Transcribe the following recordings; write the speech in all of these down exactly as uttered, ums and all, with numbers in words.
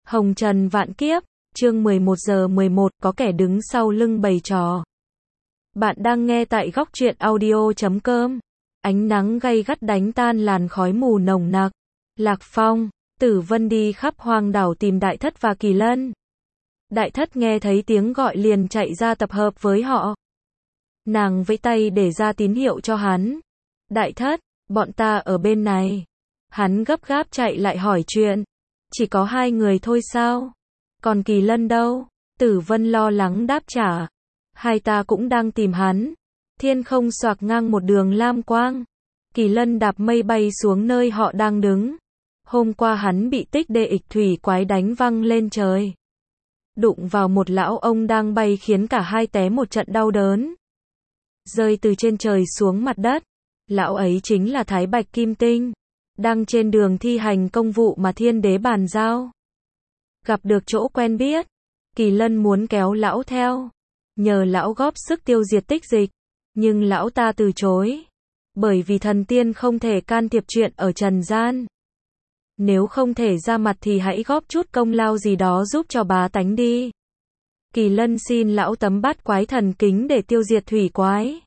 Hồng trần vạn kiếp, chương mười một giờ mười một, có kẻ đứng sau lưng bày trò. Bạn đang nghe tại góc truyện audio chấm com. Ánh nắng gay gắt đánh tan làn khói mù nồng nặc. Lạc Phong, Tử Vân đi khắp hoang đảo tìm Đại Thất và Kỳ Lân. Đại Thất nghe thấy tiếng gọi liền chạy ra tập hợp với họ. Nàng vẫy tay để ra tín hiệu cho hắn. Đại Thất, bọn ta ở bên này. Hắn gấp gáp chạy lại hỏi chuyện. Chỉ có hai người thôi sao? Còn Kỳ Lân đâu? Tử Vân lo lắng đáp trả. Hai ta cũng đang tìm hắn. Thiên không xoạc ngang một đường lam quang. Kỳ Lân đạp mây bay xuống nơi họ đang đứng. Hôm qua hắn bị tích đê ịch thủy quái đánh văng lên trời. Đụng vào một lão ông đang bay khiến cả hai té một trận đau đớn. Rơi từ trên trời xuống mặt đất. Lão ấy chính là Thái Bạch Kim Tinh. Đang trên đường thi hành công vụ mà thiên đế bàn giao. Gặp được chỗ quen biết. Kỳ Lân muốn kéo lão theo. Nhờ lão góp sức tiêu diệt tích dịch. Nhưng lão ta từ chối. Bởi vì thần tiên không thể can thiệp chuyện ở trần gian. Nếu không thể ra mặt thì hãy góp chút công lao gì đó giúp cho bá tánh đi. Kỳ Lân xin lão tấm bát quái thần kính để tiêu diệt thủy quái.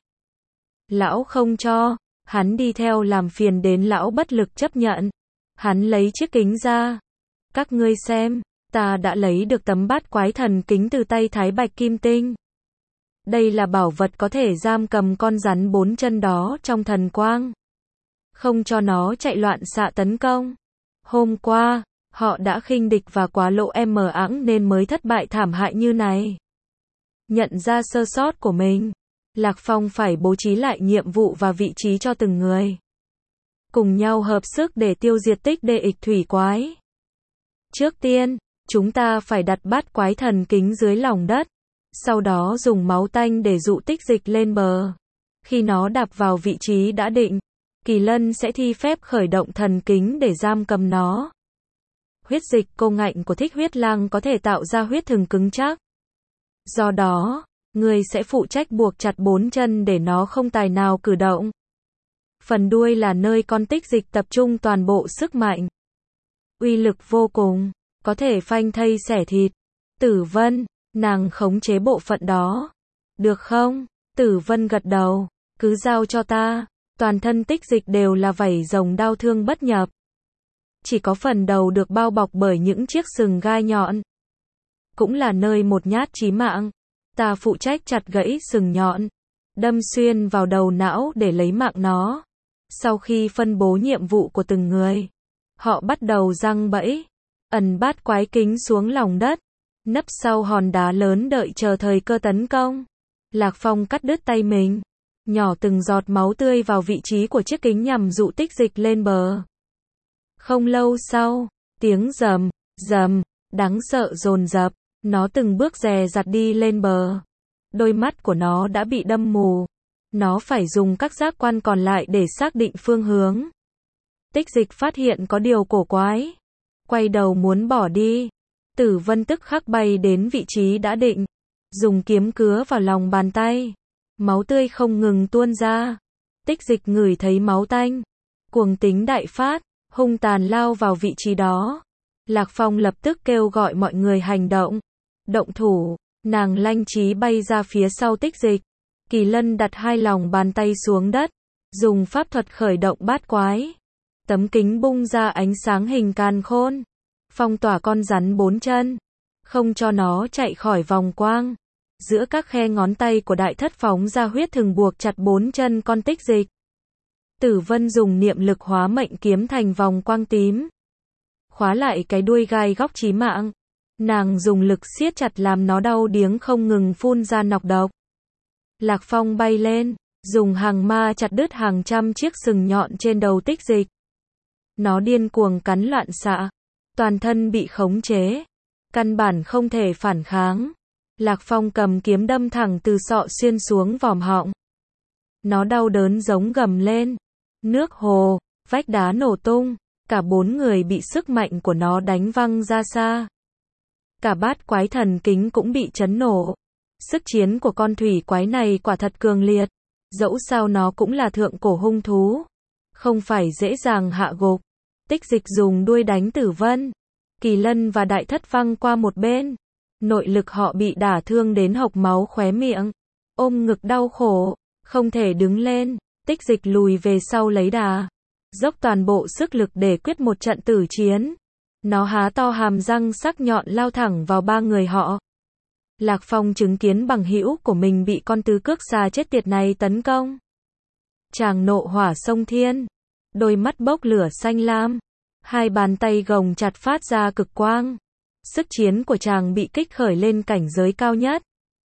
Lão không cho. Hắn đi theo làm phiền đến lão bất lực chấp nhận. Hắn lấy chiếc kính ra. Các ngươi xem, ta đã lấy được tấm bát quái thần kính từ tay Thái Bạch Kim Tinh. Đây là bảo vật có thể giam cầm con rắn bốn chân đó trong thần quang. Không cho nó chạy loạn xạ tấn công. Hôm qua, họ đã khinh địch và quá lộ em mờ ẵng nên mới thất bại thảm hại như này. Nhận ra sơ sót của mình. Lạc Phong phải bố trí lại nhiệm vụ và vị trí cho từng người. Cùng nhau hợp sức để tiêu diệt tích đê ịch thủy quái. Trước tiên, chúng ta phải đặt bát quái thần kính dưới lòng đất. Sau đó dùng máu tanh để dụ tích dịch lên bờ. Khi nó đạp vào vị trí đã định, Kỳ Lân sẽ thi phép khởi động thần kính để giam cầm nó. Huyết dịch cô ngạnh của Thích Huyết Lang có thể tạo ra huyết thừng cứng chắc. Do đó, người sẽ phụ trách buộc chặt bốn chân để nó không tài nào cử động. Phần đuôi là nơi con tích dịch tập trung toàn bộ sức mạnh. Uy lực vô cùng, có thể phanh thây xẻ thịt. Tử Vân, nàng khống chế bộ phận đó. Được không? Tử Vân gật đầu, cứ giao cho ta. Toàn thân tích dịch đều là vảy rồng đao thương bất nhập. Chỉ có phần đầu được bao bọc bởi những chiếc sừng gai nhọn. Cũng là nơi một nhát chí mạng. Ta phụ trách chặt gãy sừng nhọn, đâm xuyên vào đầu não để lấy mạng nó. Sau khi phân bố nhiệm vụ của từng người, họ bắt đầu giăng bẫy, ẩn bát quái kính xuống lòng đất, nấp sau hòn đá lớn đợi chờ thời cơ tấn công. Lạc Phong cắt đứt tay mình, nhỏ từng giọt máu tươi vào vị trí của chiếc kính nhằm dụ tích dịch lên bờ. Không lâu sau, tiếng rầm, rầm, đáng sợ dồn dập. Nó từng bước dè dặt đi lên bờ. Đôi mắt của nó đã bị đâm mù. Nó phải dùng các giác quan còn lại để xác định phương hướng. Tích dịch phát hiện có điều cổ quái. Quay đầu muốn bỏ đi. Tử Vân tức khắc bay đến vị trí đã định. Dùng kiếm cứa vào lòng bàn tay. Máu tươi không ngừng tuôn ra. Tích dịch ngửi thấy máu tanh. Cuồng tính đại phát, hung tàn lao vào vị trí đó. Lạc Phong lập tức kêu gọi mọi người hành động. Động thủ, nàng lanh trí bay ra phía sau tích dịch. Kỳ Lân đặt hai lòng bàn tay xuống đất, dùng pháp thuật khởi động bát quái. Tấm kính bung ra ánh sáng hình càn khôn, phong tỏa con rắn bốn chân, không cho nó chạy khỏi vòng quang. Giữa các khe ngón tay của Đại Thất phóng ra huyết thừng buộc chặt bốn chân con tích dịch. Tử Vân dùng niệm lực hóa mệnh kiếm thành vòng quang tím, khóa lại cái đuôi gai góc chí mạng. Nàng dùng lực siết chặt làm nó đau điếng không ngừng phun ra nọc độc. Lạc Phong bay lên, dùng hàng ma chặt đứt hàng trăm chiếc sừng nhọn trên đầu tích dịch. Nó điên cuồng cắn loạn xạ, toàn thân bị khống chế, căn bản không thể phản kháng. Lạc Phong cầm kiếm đâm thẳng từ sọ xuyên xuống vòm họng. Nó đau đớn giống gầm lên. Nước hồ, vách đá nổ tung, cả bốn người bị sức mạnh của nó đánh văng ra xa. Cả bát quái thần kính cũng bị chấn nổ. Sức chiến của con thủy quái này quả thật cường liệt. Dẫu sao nó cũng là thượng cổ hung thú. Không phải dễ dàng hạ gục. Tích dịch dùng đuôi đánh Tử Vân. Kỳ Lân và Đại Thất văng qua một bên. Nội lực họ bị đả thương đến hộc máu khóe miệng. Ôm ngực đau khổ, không thể đứng lên. Tích Dịch lùi về sau lấy đà. Dốc toàn bộ sức lực để quyết một trận tử chiến. Nó há to hàm răng sắc nhọn lao thẳng vào ba người họ. Lạc Phong chứng kiến bằng hữu của mình bị con tứ cước xà chết tiệt này tấn công. Chàng nộ hỏa sông thiên. Đôi mắt bốc lửa xanh lam. Hai bàn tay gồng chặt phát ra cực quang. Sức chiến của chàng bị kích khởi lên cảnh giới cao nhất.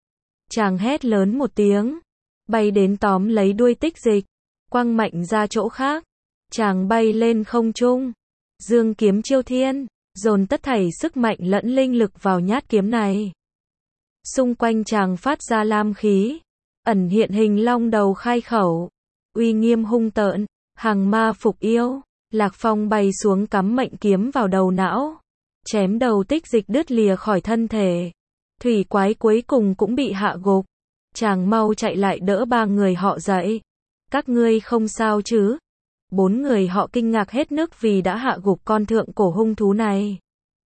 Chàng hét lớn một tiếng. Bay đến tóm lấy đuôi Tích Dịch. Quăng mạnh ra chỗ khác. Chàng bay lên không trung. Dương kiếm chiêu thiên. Dồn tất thảy sức mạnh lẫn linh lực vào nhát kiếm này. Xung quanh chàng phát ra lam khí. Ẩn hiện hình long đầu khai khẩu. Uy nghiêm hung tợn. Hàng ma phục yêu. Lạc Phong bay xuống cắm mệnh kiếm vào đầu não. Chém đầu Tích Dịch đứt lìa khỏi thân thể. Thủy quái cuối cùng cũng bị hạ gục. Chàng mau chạy lại đỡ ba người họ dậy. Các ngươi không sao chứ? Bốn người họ kinh ngạc hết nước vì đã hạ gục con thượng cổ hung thú này.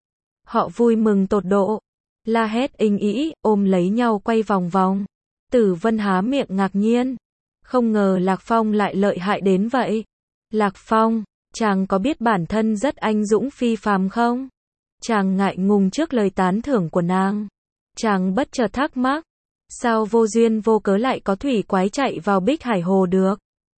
Họ vui mừng tột độ. La hét inh ĩ, ôm lấy nhau quay vòng vòng. Tử Vân há miệng ngạc nhiên. Không ngờ Lạc Phong lại lợi hại đến vậy. Lạc Phong, chàng có biết bản thân rất anh dũng phi phàm không? Chàng ngại ngùng trước lời tán thưởng của nàng. Chàng bất chợt thắc mắc. Sao vô duyên vô cớ lại có thủy quái chạy vào Bích Hải Hồ được?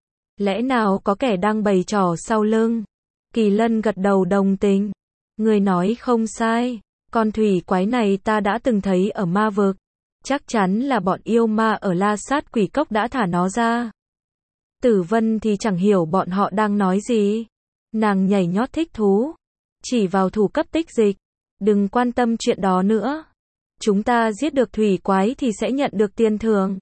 Lẽ nào có kẻ đang bày trò sau lưng? Kỳ Lân gật đầu đồng tình. Người nói không sai. Con thủy quái này ta đã từng thấy ở ma vực. Chắc chắn là bọn yêu ma ở La Sát Quỷ Cốc đã thả nó ra. Tử Vân thì chẳng hiểu bọn họ đang nói gì. Nàng nhảy nhót thích thú. Chỉ vào thủ cấp Tích Dịch. Đừng quan tâm chuyện đó nữa. Chúng ta giết được thủy quái thì sẽ nhận được tiền thưởng.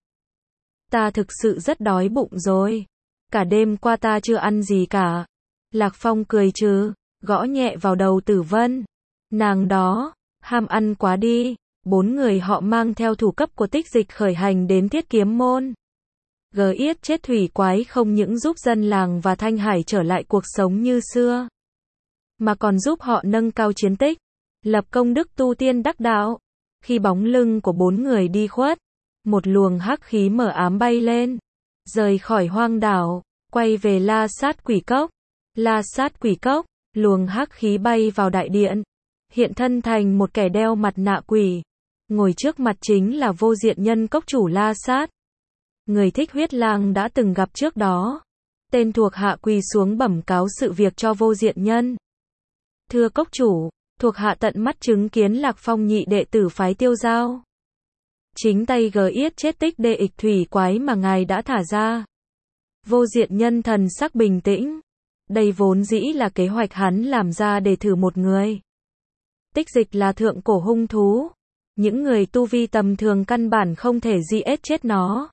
Ta thực sự rất đói bụng rồi. Cả đêm qua ta chưa ăn gì cả. Lạc Phong cười trừ, gõ nhẹ vào đầu Tử Vân. Nàng đó, ham ăn quá đi. Bốn người họ mang theo thủ cấp của Tích Dịch khởi hành đến Thiết Kiếm Môn. Gờ yết chết thủy quái không những giúp dân làng và Thanh Hải trở lại cuộc sống như xưa, mà còn giúp họ nâng cao chiến tích, lập công đức tu tiên đắc đạo. Khi bóng lưng của bốn người đi khuất, một luồng hắc khí mờ ám bay lên, rời khỏi hoang đảo, quay về La Sát Quỷ Cốc. La Sát Quỷ Cốc, luồng hắc khí bay vào đại điện, hiện thân thành một kẻ đeo mặt nạ quỷ. Ngồi trước mặt chính là Vô Diện Nhân, cốc chủ La Sát. Người Thích Huyết Lang đã từng gặp trước đó. Tên thuộc hạ quỳ xuống bẩm cáo sự việc cho Vô Diện Nhân. Thưa cốc chủ, thuộc hạ tận mắt chứng kiến Lạc Phong nhị đệ tử phái Tiêu Giao chính tay gờ yết chết tích đệ ịch thủy quái mà ngài đã thả ra. Vô Diện Nhân thần sắc bình tĩnh. Đây vốn dĩ là kế hoạch hắn làm ra để thử một người. Tích Dịch là thượng cổ hung thú. Những người tu vi tầm thường căn bản không thể giết chết nó.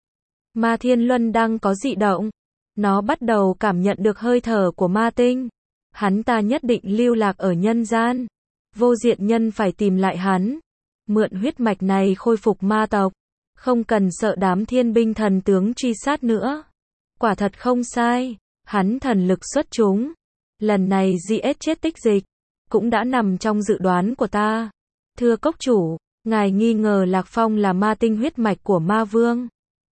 Ma Thiên Luân đang có dị động. Nó bắt đầu cảm nhận được hơi thở của ma tinh. Hắn ta nhất định lưu lạc ở nhân gian. Vô Diện Nhân phải tìm lại hắn. Mượn huyết mạch này khôi phục ma tộc. Không cần sợ đám thiên binh thần tướng truy sát nữa. Quả thật không sai. Hắn thần lực xuất chúng. Lần này giết chết Tích Dịch cũng đã nằm trong dự đoán của ta. Thưa cốc chủ, ngài nghi ngờ Lạc Phong là ma tinh huyết mạch của ma vương.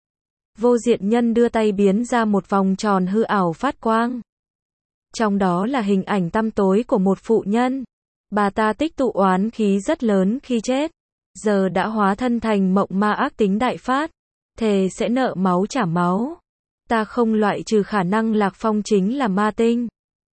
Vô Diện Nhân đưa tay biến ra một vòng tròn hư ảo phát quang. Trong đó là hình ảnh tăm tối của một phụ nhân. Bà ta tích tụ oán khí rất lớn khi chết. Giờ đã hóa thân thành mộng ma ác tính đại phát. Thề sẽ nợ máu trả máu. Ta không loại trừ khả năng Lạc Phong chính là ma tinh.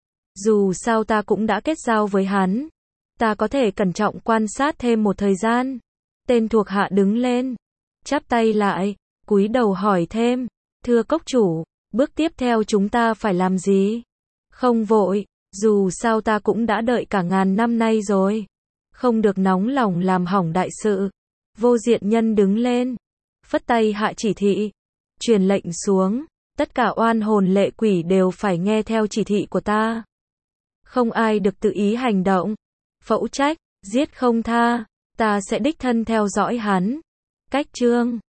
Dù sao ta cũng đã kết giao với hắn. Ta có thể cẩn trọng quan sát thêm một thời gian. Tên thuộc hạ đứng lên. Chắp tay lại. Cúi đầu hỏi thêm. Thưa cốc chủ, bước tiếp theo chúng ta phải làm gì? Không vội. Dù sao ta cũng đã đợi cả ngàn năm nay rồi. Không được nóng lòng làm hỏng đại sự. Vô Diện Nhân đứng lên. Phất tay hạ chỉ thị. Truyền lệnh xuống. Tất cả oan hồn lệ quỷ đều phải nghe theo chỉ thị của ta. Không ai được tự ý hành động. Phẫu trách, giết không tha. Ta sẽ đích thân theo dõi hắn. Cách chương